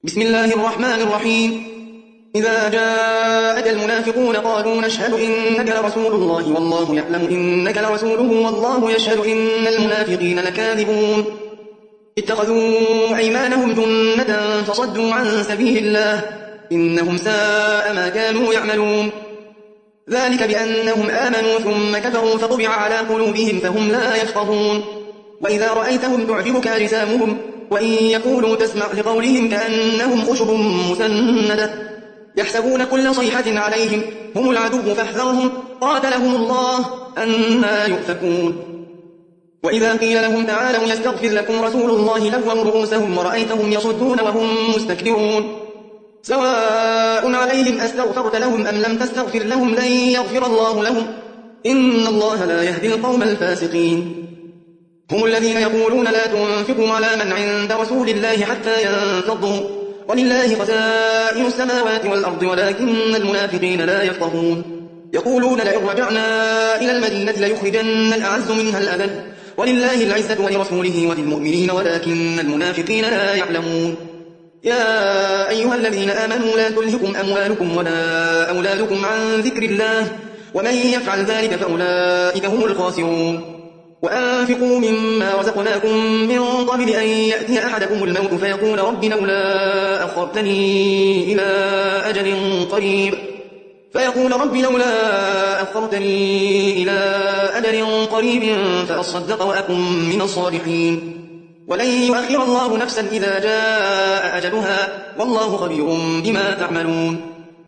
بسم الله الرحمن الرحيم. إذا جاءك المنافقون قالوا نشهد إنك لرسول الله والله يعلم إنك لرسوله والله يشهد إن المنافقين لكاذبون. اتخذوا أيمانهم جنة فصدوا عن سبيل الله إنهم ساء ما كانوا يعملون. ذلك بأنهم آمنوا ثم كفروا فطبع على قلوبهم فهم لا يفقهون. وإذا رأيتهم تعجبك أجسامهم وإن يقولوا تسمع لقولهم كأنهم خشب مسندة يحسبون كل صيحة عليهم هم العدو فاحذرهم قاتلهم الله أنى يؤفكون. وإذا قيل لهم تعالوا يستغفر لكم رسول الله لووا رؤوسهم ورأيتهم يصدون وهم مستكبرون. سواء عليهم أستغفرت لهم أم لم تستغفر لهم لن يغفر الله لهم إن الله لا يهدي القوم الفاسقين. هم الذين يقولون لا تنفقوا على من عند رسول الله حتى ينفضوا ولله خزائن السماوات والأرض ولكن المنافقين لا يفقهون. يقولون لئن رجعنا إلى المدينة ليخرجن الأعز منها الأذل ولله العزة ولرسوله وللمؤمنين ولكن المنافقين لا يعلمون. يا أيها الذين آمنوا لا تلهكم أموالكم ولا أولادكم عن ذكر الله ومن يفعل ذلك فأولئك هم الخاسرون. وأنفقوا مما رزقناكم من قبل أن يأتي أحدكم الموت فيقول رب لولا أخرتني إلى أجل قريب فأصدق وأكن من الصالحين ولن يؤخر الله نفسا إذا جاء أجلها والله خبير بما تعملون.